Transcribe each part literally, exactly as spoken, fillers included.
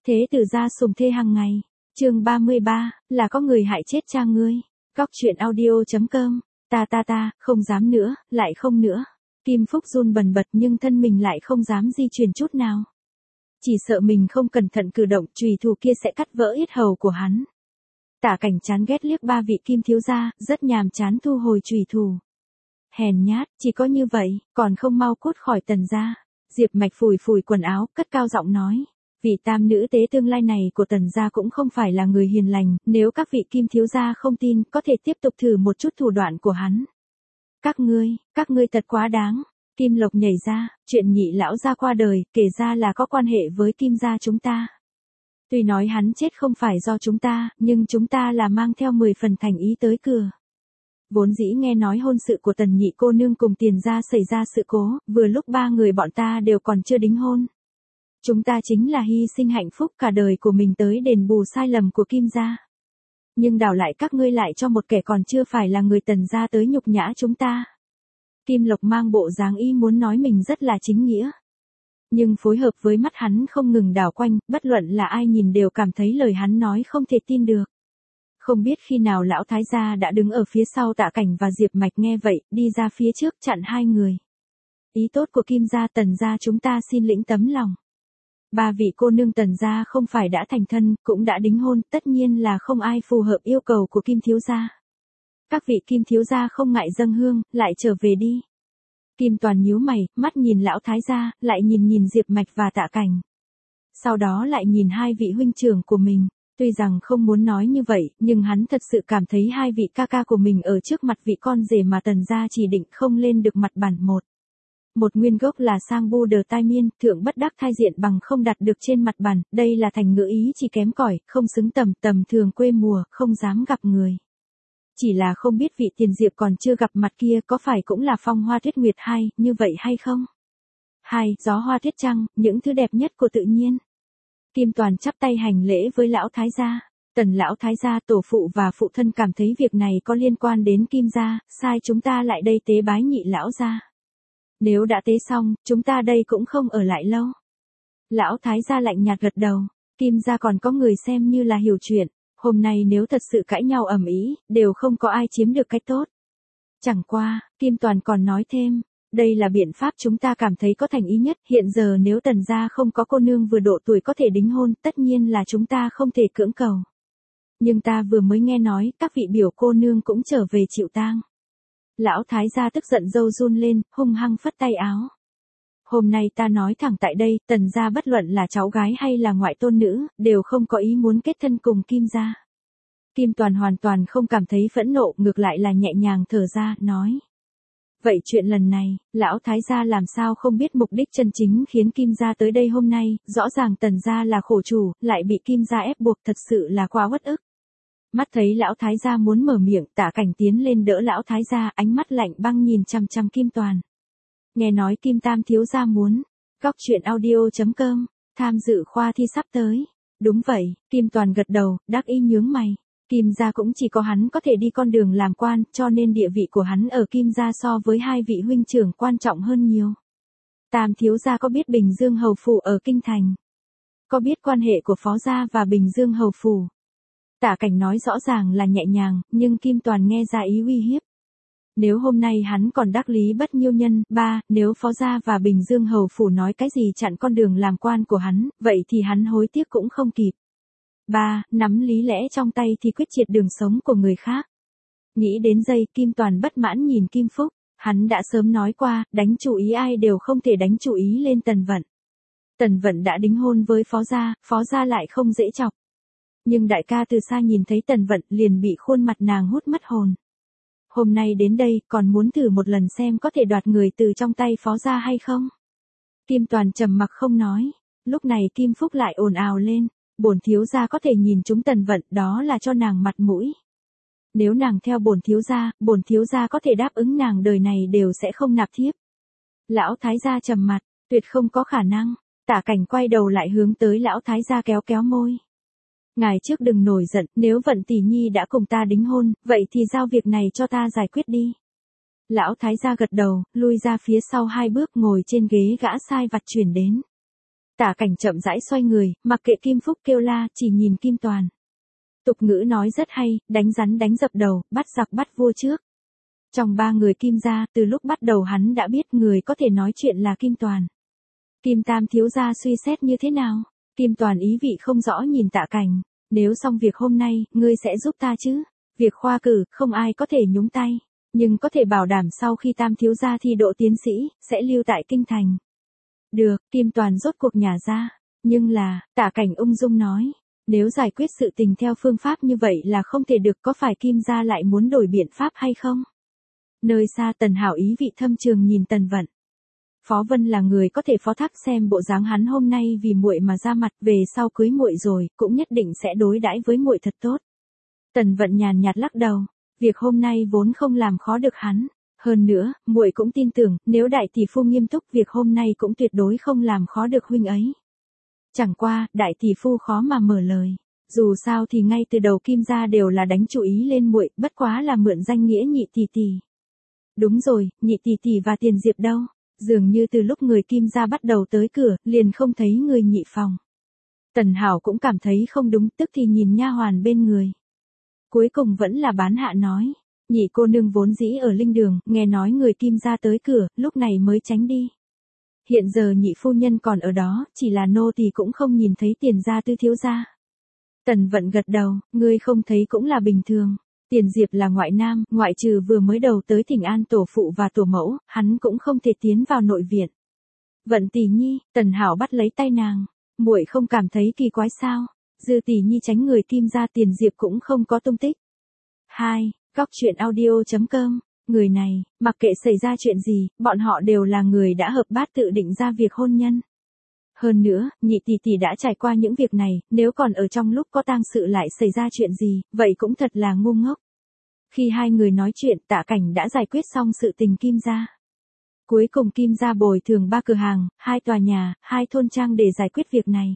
Thế tử gia sủng thê hàng ngày. Chương ba mươi ba, là có người hại chết cha ngươi. Góc truyện audio chấm com. Ta ta ta, không dám nữa, lại không nữa. Kim Phúc run bần bật nhưng thân mình lại không dám di chuyển chút nào. Chỉ sợ mình không cẩn thận cử động, chùy thủ kia sẽ cắt vỡ yết hầu của hắn. Tả Cảnh chán ghét liếc ba vị Kim thiếu gia, rất nhàm chán thu hồi chùy thủ. Hèn nhát, chỉ có như vậy, còn không mau cút khỏi Tần gia. Diệp Mạch phủi phủi quần áo, cất cao giọng nói. Vị tam nữ tế tương lai này của Tần gia cũng không phải là người hiền lành, nếu các vị Kim thiếu gia không tin, có thể tiếp tục thử một chút thủ đoạn của hắn. Các ngươi, các ngươi thật quá đáng. Kim Lộc nhảy ra, chuyện nhị lão gia qua đời, kể ra là có quan hệ với Kim gia chúng ta. Tuy nói hắn chết không phải do chúng ta, nhưng chúng ta là mang theo mười phần thành ý tới cửa. Vốn dĩ nghe nói hôn sự của Tần nhị cô nương cùng Tiền gia xảy ra sự cố, vừa lúc ba người bọn ta đều còn chưa đính hôn. Chúng ta chính là hy sinh hạnh phúc cả đời của mình tới đền bù sai lầm của Kim gia. Nhưng đảo lại các ngươi lại cho một kẻ còn chưa phải là người Tần gia tới nhục nhã chúng ta. Kim Lộc mang bộ dáng y muốn nói mình rất là chính nghĩa. Nhưng phối hợp với mắt hắn không ngừng đảo quanh, bất luận là ai nhìn đều cảm thấy lời hắn nói không thể tin được. Không biết khi nào lão thái gia đã đứng ở phía sau Tạ Cảnh và Diệp Mạch nghe vậy, đi ra phía trước chặn hai người. Ý tốt của Kim gia Tần gia chúng ta xin lĩnh tấm lòng. Ba vị cô nương Tần gia không phải đã thành thân, cũng đã đính hôn, tất nhiên là không ai phù hợp yêu cầu của Kim thiếu gia. Các vị Kim thiếu gia không ngại dâng hương, lại trở về đi. Kim Toàn nhíu mày, mắt nhìn lão thái gia, lại nhìn nhìn Diệp Mạch và Tạ Cảnh. Sau đó lại nhìn hai vị huynh trưởng của mình. Tuy rằng không muốn nói như vậy, nhưng hắn thật sự cảm thấy hai vị ca ca của mình ở trước mặt vị con rể mà Tần gia chỉ định không lên được mặt bản một. Một nguyên gốc là sang bu đờ tai miên, thượng bất đắc thai diện bằng không đặt được trên mặt bàn, đây là thành ngữ ý chỉ kém cỏi, không xứng tầm tầm thường quê mùa, không dám gặp người. Chỉ là không biết vị Tiền Diệp còn chưa gặp mặt kia có phải cũng là phong hoa tuyết nguyệt hay, như vậy hay không? Hai, gió hoa tuyết trăng, những thứ đẹp nhất của tự nhiên. Kim Toàn chắp tay hành lễ với lão thái gia. Tần lão thái gia tổ phụ và phụ thân cảm thấy việc này có liên quan đến Kim gia, sai chúng ta lại đây tế bái nhị lão gia. Nếu đã tế xong, chúng ta đây cũng không ở lại lâu. Lão thái gia lạnh nhạt gật đầu. Kim gia còn có người xem như là hiểu chuyện. Hôm nay nếu thật sự cãi nhau ầm ĩ, đều không có ai chiếm được cái tốt. Chẳng qua, Kim Toàn còn nói thêm, đây là biện pháp chúng ta cảm thấy có thành ý nhất, hiện giờ nếu Tần gia không có cô nương vừa độ tuổi có thể đính hôn, tất nhiên là chúng ta không thể cưỡng cầu. Nhưng ta vừa mới nghe nói, các vị biểu cô nương cũng trở về chịu tang. Lão thái gia tức giận râu run lên, hung hăng phất tay áo. Hôm nay ta nói thẳng tại đây, Tần gia bất luận là cháu gái hay là ngoại tôn nữ, đều không có ý muốn kết thân cùng Kim gia. Kim Toàn hoàn toàn không cảm thấy phẫn nộ, ngược lại là nhẹ nhàng thở ra, nói. Vậy chuyện lần này, lão thái gia làm sao không biết mục đích chân chính khiến Kim gia tới đây hôm nay, rõ ràng Tần gia là khổ chủ, lại bị Kim gia ép buộc, thật sự là quá uất ức. Mắt thấy lão thái gia muốn mở miệng, Tạ Cảnh tiến lên đỡ lão thái gia, ánh mắt lạnh băng nhìn chằm chằm Kim Toàn. Nghe nói Kim tam thiếu gia muốn. Góc truyện audio chấm com, tham dự khoa thi sắp tới. Đúng vậy, Kim Toàn gật đầu, đắc ý nhướng mày. Kim gia cũng chỉ có hắn có thể đi con đường làm quan, cho nên địa vị của hắn ở Kim gia so với hai vị huynh trưởng quan trọng hơn nhiều. Tam thiếu gia có biết Bình Dương hầu phủ ở kinh thành? Có biết quan hệ của Phó gia và Bình Dương hầu phủ? Tạ Cảnh nói rõ ràng là nhẹ nhàng, nhưng Kim Toàn nghe ra ý uy hiếp. Nếu hôm nay hắn còn đắc lý bất nhiêu nhân, ba, nếu Phó gia và Bình Dương hầu phủ nói cái gì chặn con đường làm quan của hắn, vậy thì hắn hối tiếc cũng không kịp. Ba, nắm lý lẽ trong tay thì quyết triệt đường sống của người khác. Nghĩ đến giây, Kim Toàn bất mãn nhìn Kim Phúc, hắn đã sớm nói qua, đánh chủ ý ai đều không thể đánh chủ ý lên Tần Vận. Tần Vận đã đính hôn với Phó gia, Phó gia lại không dễ chọc. Nhưng đại ca từ xa nhìn thấy Tần Vận liền bị khuôn mặt nàng hút mất hồn. Hôm nay đến đây, còn muốn thử một lần xem có thể đoạt người từ trong tay Phó gia hay không? Kim Toàn trầm mặc không nói. Lúc này Kim Phúc lại ồn ào lên. Bổn thiếu gia có thể nhìn chúng Tần Vận, đó là cho nàng mặt mũi. Nếu nàng theo bổn thiếu gia, bổn thiếu gia có thể đáp ứng nàng đời này đều sẽ không nạp thiếp. Lão thái gia trầm mặt, tuyệt không có khả năng. Tạ Cảnh quay đầu lại hướng tới lão thái gia kéo kéo môi. Ngài trước đừng nổi giận, nếu Vận tỷ nhi đã cùng ta đính hôn, vậy thì giao việc này cho ta giải quyết đi. Lão thái gia gật đầu, lui ra phía sau hai bước, ngồi trên ghế gã sai vặt chuyển đến. Tạ Cảnh chậm rãi xoay người, mặc kệ Kim Phúc kêu la, chỉ nhìn Kim Toàn. Tục ngữ nói rất hay, đánh rắn đánh dập đầu, bắt giặc bắt vua trước. Trong ba người Kim gia, từ lúc bắt đầu hắn đã biết người có thể nói chuyện là Kim Toàn. Kim Tam thiếu gia suy xét như thế nào? Kim Toàn ý vị không rõ nhìn Tạ Cảnh. Nếu xong việc hôm nay, ngươi sẽ giúp ta chứ? Việc khoa cử, không ai có thể nhúng tay. Nhưng có thể bảo đảm sau khi Tam thiếu gia thi đỗ tiến sĩ, sẽ lưu tại kinh thành. Được, Kim Toàn rốt cuộc nhả ra. Nhưng là, Tạ Cảnh ung dung nói. Nếu giải quyết sự tình theo phương pháp như vậy là không thể được, có phải Kim gia lại muốn đổi biện pháp hay không? Nơi xa Tần Hảo ý vị thâm trường nhìn Tần Vận. Phó Vân là người có thể phó thác, xem bộ dáng hắn hôm nay vì muội mà ra mặt, về sau cưới muội rồi, cũng nhất định sẽ đối đãi với muội thật tốt. Tần Vận nhàn nhạt lắc đầu, việc hôm nay vốn không làm khó được hắn, hơn nữa, muội cũng tin tưởng, nếu đại tỷ phu nghiêm túc, việc hôm nay cũng tuyệt đối không làm khó được huynh ấy. Chẳng qua, đại tỷ phu khó mà mở lời. Dù sao thì ngay từ đầu Kim gia đều là đánh chú ý lên muội, bất quá là mượn danh nghĩa nhị tỷ tỷ. Đúng rồi, nhị tỷ tỷ và Tiền Diệp đâu? Dường như từ lúc người Kim gia bắt đầu tới cửa, liền không thấy người nhị phòng. Tần Hảo cũng cảm thấy không đúng, tức thì nhìn nha hoàn bên người. Cuối cùng vẫn là Bán Hạ nói, nhị cô nương vốn dĩ ở linh đường, nghe nói người Kim gia tới cửa, lúc này mới tránh đi. Hiện giờ nhị phu nhân còn ở đó, chỉ là nô tỳ cũng không nhìn thấy Tiền gia tư thiếu gia. Tần Vận gật đầu, ngươi không thấy cũng là bình thường. Tiền Diệp là ngoại nam, ngoại trừ vừa mới đầu tới thỉnh an tổ phụ và tổ mẫu, hắn cũng không thể tiến vào nội viện. Vận tỷ nhi, Tần Hảo bắt lấy tay nàng, muội không cảm thấy kỳ quái sao? Dư tỷ nhi tránh người Kim gia, Tiền Diệp cũng không có tung tích. hai. Góc truyện audio chấm com, người này, mặc kệ xảy ra chuyện gì, bọn họ đều là người đã hợp bát tự định ra việc hôn nhân. Hơn nữa, nhị tỷ tỷ đã trải qua những việc này, nếu còn ở trong lúc có tang sự lại xảy ra chuyện gì, vậy cũng thật là ngu ngốc. Khi hai người nói chuyện, Tạ Cảnh đã giải quyết xong sự tình Kim gia. Cuối cùng Kim gia bồi thường ba cửa hàng, hai tòa nhà, hai thôn trang để giải quyết việc này.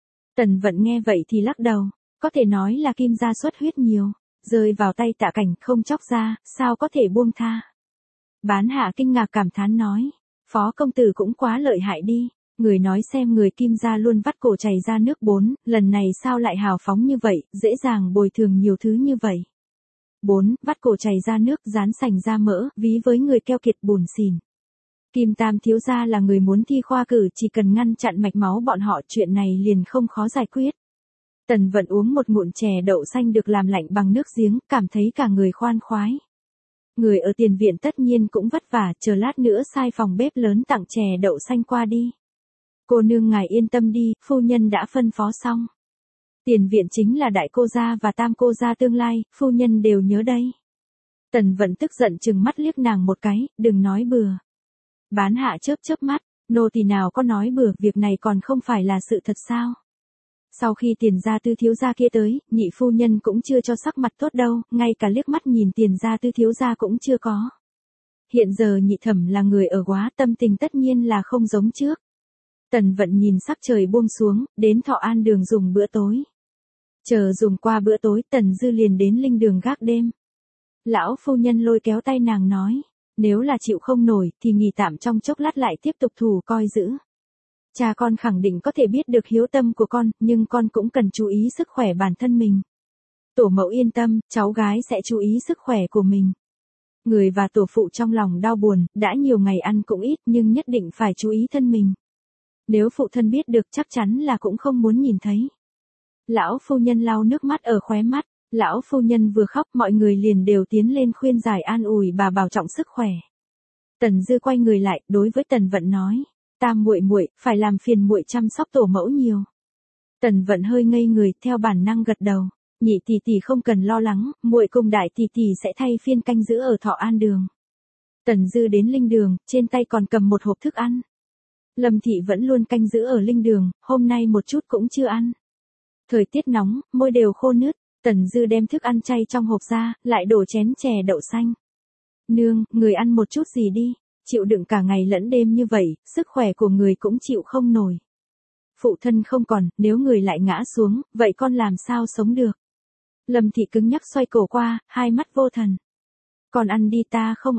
Tần Vận nghe vậy thì lắc đầu, có thể nói là Kim gia xuất huyết nhiều, rơi vào tay Tạ Cảnh không chóc ra, sao có thể buông tha. Bán Hạ kinh ngạc cảm thán nói, Phó công tử cũng quá lợi hại đi. Người nói xem người Kim gia luôn vắt cổ chảy ra nước bốn, lần này sao lại hào phóng như vậy, dễ dàng bồi thường nhiều thứ như vậy. bốn. Vắt cổ chảy ra nước, rán sành ra mỡ, ví với người keo kiệt buồn xỉn. Kim Tam thiếu gia là người muốn thi khoa cử, chỉ cần ngăn chặn mạch máu bọn họ, chuyện này liền không khó giải quyết. Tần Vận uống một ngụm chè đậu xanh được làm lạnh bằng nước giếng, cảm thấy cả người khoan khoái. Người ở tiền viện tất nhiên cũng vất vả, chờ lát nữa sai phòng bếp lớn tặng chè đậu xanh qua đi. Cô nương ngài yên tâm đi, phu nhân đã phân phó xong. Tiền viện chính là đại cô gia và tam cô gia tương lai, phu nhân đều nhớ đây. Tần Vận tức giận chừng mắt liếc nàng một cái, đừng nói bừa. Bán Hạ chớp chớp mắt, nô tỳ nào có nói bừa, việc này còn không phải là sự thật sao? Sau khi Tiền gia tư thiếu gia kia tới, nhị phu nhân cũng chưa cho sắc mặt tốt đâu, ngay cả liếc mắt nhìn Tiền gia tư thiếu gia cũng chưa có. Hiện giờ nhị thẩm là người ở Góa, tâm tình tất nhiên là không giống trước. Tần Vận nhìn sắc trời buông xuống, đến Thọ An đường dùng bữa tối. Chờ dùng qua bữa tối, Tần Dư liền đến linh đường gác đêm. Lão phu nhân lôi kéo tay nàng nói, nếu là chịu không nổi, thì nghỉ tạm trong chốc lát lại tiếp tục thủ coi giữ. Cha con khẳng định có thể biết được hiếu tâm của con, nhưng con cũng cần chú ý sức khỏe bản thân mình. Tổ mẫu yên tâm, cháu gái sẽ chú ý sức khỏe của mình. Người và tổ phụ trong lòng đau buồn, đã nhiều ngày ăn cũng ít, nhưng nhất định phải chú ý thân mình. Nếu phụ thân biết được chắc chắn là cũng không muốn nhìn thấy. Lão phu nhân lau nước mắt ở khóe mắt, lão phu nhân vừa khóc mọi người liền đều tiến lên khuyên giải an ủi bà bảo trọng sức khỏe. Tần Dư quay người lại, đối với Tần Vận nói, Tam muội muội, phải làm phiền muội chăm sóc tổ mẫu nhiều. Tần Vận hơi ngây người, theo bản năng gật đầu, nhị tỷ tỷ không cần lo lắng, muội cùng đại tỷ tỷ sẽ thay phiên canh giữ ở Thọ An đường. Tần Dư đến linh đường, trên tay còn cầm một hộp thức ăn. Lâm thị vẫn luôn canh giữ ở linh đường, hôm nay một chút cũng chưa ăn. Thời tiết nóng, môi đều khô nứt, Tần Dư đem thức ăn chay trong hộp ra, lại đổ chén chè đậu xanh. Nương, người ăn một chút gì đi, chịu đựng cả ngày lẫn đêm như vậy, sức khỏe của người cũng chịu không nổi. Phụ thân không còn, nếu người lại ngã xuống, vậy con làm sao sống được? Lâm thị cứng nhắc xoay cổ qua, hai mắt vô thần. Con ăn đi, ta không ăn.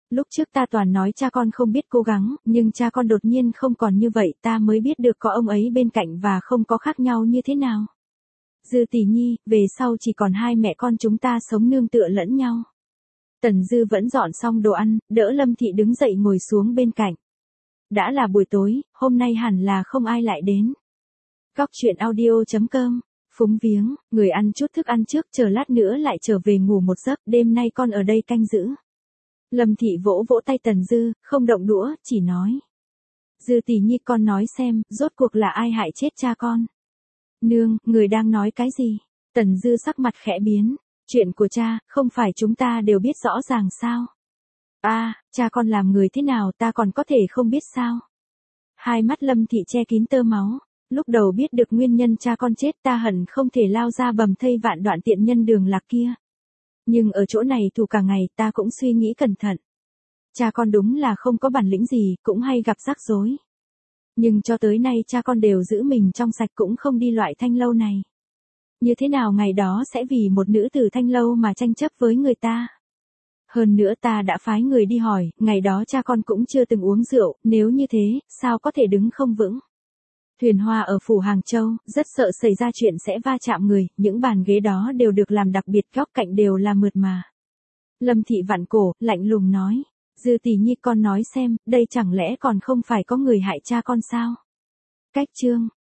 Lúc trước ta toàn nói cha con không biết cố gắng, nhưng cha con đột nhiên không còn như vậy, ta mới biết được có ông ấy bên cạnh và không có khác nhau như thế nào. Dư Tỷ Nhi, về sau chỉ còn hai mẹ con chúng ta sống nương tựa lẫn nhau. Tần Dư vẫn dọn xong đồ ăn, đỡ Lâm Thị đứng dậy ngồi xuống bên cạnh. Đã là buổi tối, hôm nay hẳn là không ai lại đến. Góc chuyện audio chấm com, phúng viếng, người ăn chút thức ăn trước, chờ lát nữa lại trở về ngủ một giấc, đêm nay con ở đây canh giữ. Lâm Thị vỗ vỗ tay Tần Dư, không động đũa, chỉ nói. Dư Tỷ Nhi, con nói xem, rốt cuộc là ai hại chết cha con? Nương, người đang nói cái gì? Tần Dư sắc mặt khẽ biến. Chuyện của cha, không phải chúng ta đều biết rõ ràng sao? À, cha con làm người thế nào ta còn có thể không biết sao? Hai mắt Lâm Thị che kín tơ máu. Lúc đầu biết được nguyên nhân cha con chết ta hận không thể lao ra bầm thây vạn đoạn tiện nhân đường lạc kia. Nhưng ở chỗ này thù cả ngày ta cũng suy nghĩ cẩn thận. Cha con đúng là không có bản lĩnh gì, cũng hay gặp rắc rối. Nhưng cho tới nay cha con đều giữ mình trong sạch, cũng không đi loại thanh lâu này. Như thế nào ngày đó sẽ vì một nữ tử thanh lâu mà tranh chấp với người ta? Hơn nữa ta đã phái người đi hỏi, ngày đó cha con cũng chưa từng uống rượu, nếu như thế, sao có thể đứng không vững? Thuyền Hoa ở phủ Hàng Châu, rất sợ xảy ra chuyện sẽ va chạm người, những bàn ghế đó đều được làm đặc biệt, góc cạnh đều là mượt mà. Lâm Thị vặn cổ, lạnh lùng nói. Dư Tỷ Nhi, con nói xem, đây chẳng lẽ còn không phải có người hại cha con sao? Cách chương.